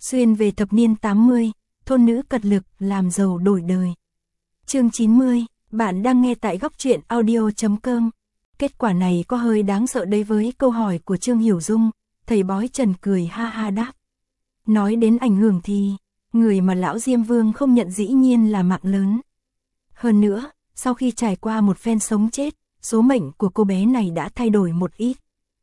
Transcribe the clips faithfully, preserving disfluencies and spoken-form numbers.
Xuyên về thập niên tám mươi, thôn nữ cật lực làm giàu đổi đời. Chương chín mươi, bạn đang nghe tại góc truyện audio chấm com. Kết quả này có hơi đáng sợ đấy với câu hỏi của Trương Hiểu Dung, thầy bói Trần cười ha ha đáp. Nói đến ảnh hưởng thì, người mà lão Diêm Vương không nhận dĩ nhiên là mạng lớn. Hơn nữa, sau khi trải qua một phen sống chết, số mệnh của cô bé này đã thay đổi một ít.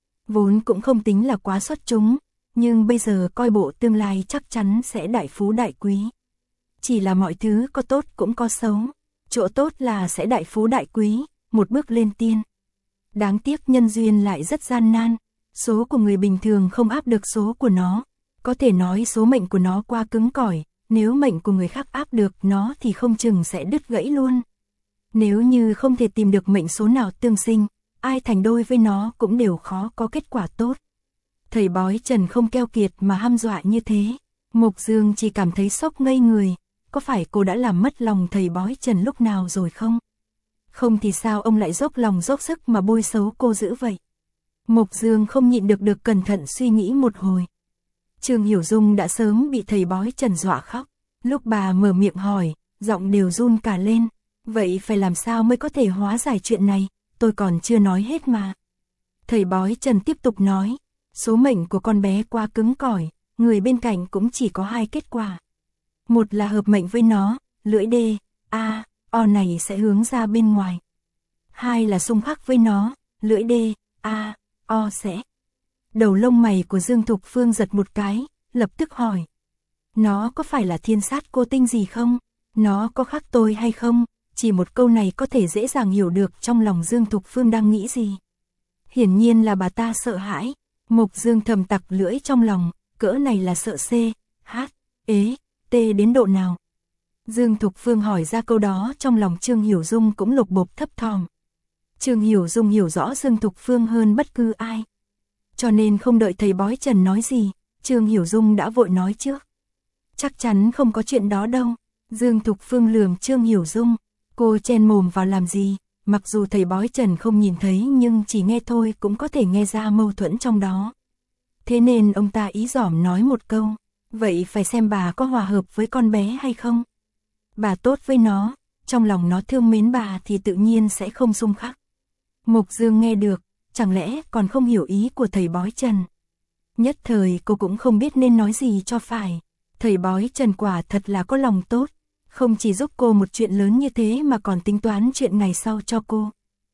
Vốn cũng không tính là quá xuất chúng, nhưng bây giờ coi bộ tương lai chắc chắn sẽ đại phú đại quý. Chỉ là mọi thứ có tốt cũng có xấu, chỗ tốt là sẽ đại phú đại quý, một bước lên tiên. Đáng tiếc nhân duyên lại rất gian nan, số của người bình thường không áp được số của nó, có thể nói số mệnh của nó quá cứng cỏi, nếu mệnh của người khác áp được nó thì không chừng sẽ đứt gãy luôn. Nếu như không thể tìm được mệnh số nào tương sinh, ai thành đôi với nó cũng đều khó có kết quả tốt. Thầy bói Trần không keo kiệt mà hăm dọa như thế, Mộc Dương chỉ cảm thấy sốc ngây người, có phải cô đã làm mất lòng thầy bói Trần lúc nào rồi không? Không thì sao ông lại dốc lòng dốc sức mà bôi xấu cô dữ vậy? Mộc Dương không nhịn được được cẩn thận suy nghĩ một hồi. Trương Hiểu Dung đã sớm bị thầy bói Trần dọa khóc, lúc bà mở miệng hỏi, giọng đều run cả lên, vậy phải làm sao mới có thể hóa giải chuyện này, tôi còn chưa nói hết mà. Thầy bói Trần tiếp tục nói, số mệnh của con bé quá cứng cỏi, người bên cạnh cũng chỉ có hai kết quả. Một là hợp mệnh với nó, lưỡi D, A, O này sẽ hướng ra bên ngoài. Hai là xung khắc với nó, lưỡi D, A, O sẽ. Đầu lông mày của Dương Thục Phương giật một cái, lập tức hỏi. Nó có phải là thiên sát cô tinh gì không? Nó có khác tôi hay không? Chỉ một câu này có thể dễ dàng hiểu được trong lòng Dương Thục Phương đang nghĩ gì. Hiển nhiên là bà ta sợ hãi. Mộc Dương thầm tặc lưỡi trong lòng, cỡ này là sợ C, H, ế, T đến độ nào? Dương Thục Phương hỏi ra câu đó trong lòng Trương Hiểu Dung cũng lục bộp thấp thỏm. Trương Hiểu Dung hiểu rõ Dương Thục Phương hơn bất cứ ai. Cho nên không đợi thầy bói Trần nói gì, Trương Hiểu Dung đã vội nói trước. Chắc chắn không có chuyện đó đâu. Dương Thục Phương lườm Trương Hiểu Dung, cô chen mồm vào làm gì, mặc dù thầy bói Trần không nhìn thấy nhưng chỉ nghe thôi cũng có thể nghe ra mâu thuẫn trong đó. Thế nên ông ta ý giỏm nói một câu, vậy phải xem bà có hòa hợp với con bé hay không. Bà tốt với nó, trong lòng nó thương mến bà thì tự nhiên sẽ không xung khắc. Mộc Dương nghe được, chẳng lẽ còn không hiểu ý của thầy bói Trần. Nhất thời cô cũng không biết nên nói gì cho phải. Thầy bói Trần quả thật là có lòng tốt, không chỉ giúp cô một chuyện lớn như thế mà còn tính toán chuyện ngày sau cho cô.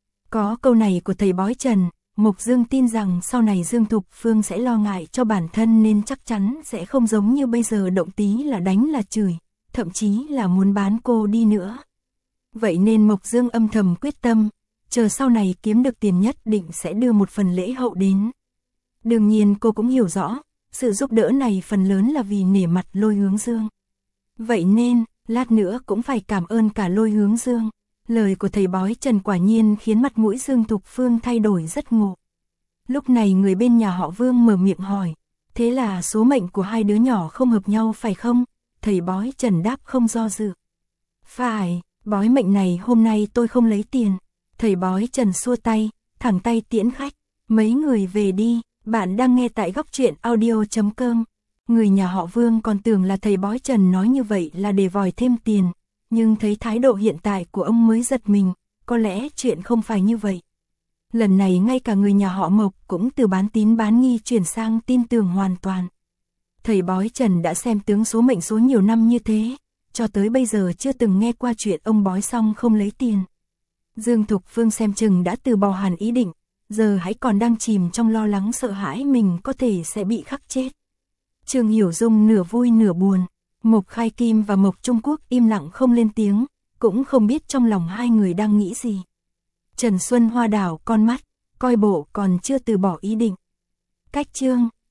Có câu này của thầy bói Trần, Mộc Dương tin rằng sau này Dương Thục Phương sẽ lo ngại cho bản thân nên chắc chắn sẽ không giống như bây giờ động tí là đánh là chửi, thậm chí là muốn bán cô đi nữa. Vậy nên Mộc Dương âm thầm quyết tâm, chờ sau này kiếm được tiền nhất định sẽ đưa một phần lễ hậu đến. Đương nhiên cô cũng hiểu rõ, sự giúp đỡ này phần lớn là vì nể mặt Lôi Hướng Dương. Vậy nên, lát nữa cũng phải cảm ơn cả Lôi Hướng Dương. Lời của thầy bói Trần quả nhiên khiến mặt mũi Dương Thục Phương thay đổi rất ngộ. Lúc này người bên nhà họ Vương mở miệng hỏi, thế là số mệnh của hai đứa nhỏ không hợp nhau phải không? Thầy bói Trần đáp không do dự. Phải, bói mệnh này hôm nay tôi không lấy tiền. Thầy bói Trần xua tay, thẳng tay tiễn khách. Mấy người về đi, bạn đang nghe tại góc truyện audio chấm com. Người nhà họ Vương còn tưởng là thầy bói Trần nói như vậy là để vòi thêm tiền. Nhưng thấy thái độ hiện tại của ông mới giật mình, có lẽ chuyện không phải như vậy. Lần này ngay cả người nhà họ Mộc cũng từ bán tín bán nghi chuyển sang tin tưởng hoàn toàn. Thầy bói Trần đã xem tướng số mệnh số nhiều năm như thế, cho tới bây giờ chưa từng nghe qua chuyện ông bói xong không lấy tiền. Dương Thục Phương xem chừng đã từ bỏ hẳn ý định, giờ hãy còn đang chìm trong lo lắng sợ hãi mình có thể sẽ bị khắc chết. Trương Hiểu Dung nửa vui nửa buồn. Mộc Khai Kim và Mộc Trung Quốc im lặng không lên tiếng, cũng không biết trong lòng hai người đang nghĩ gì. Trần Xuân Hoa đảo con mắt, coi bộ còn chưa từ bỏ ý định. Cách chương,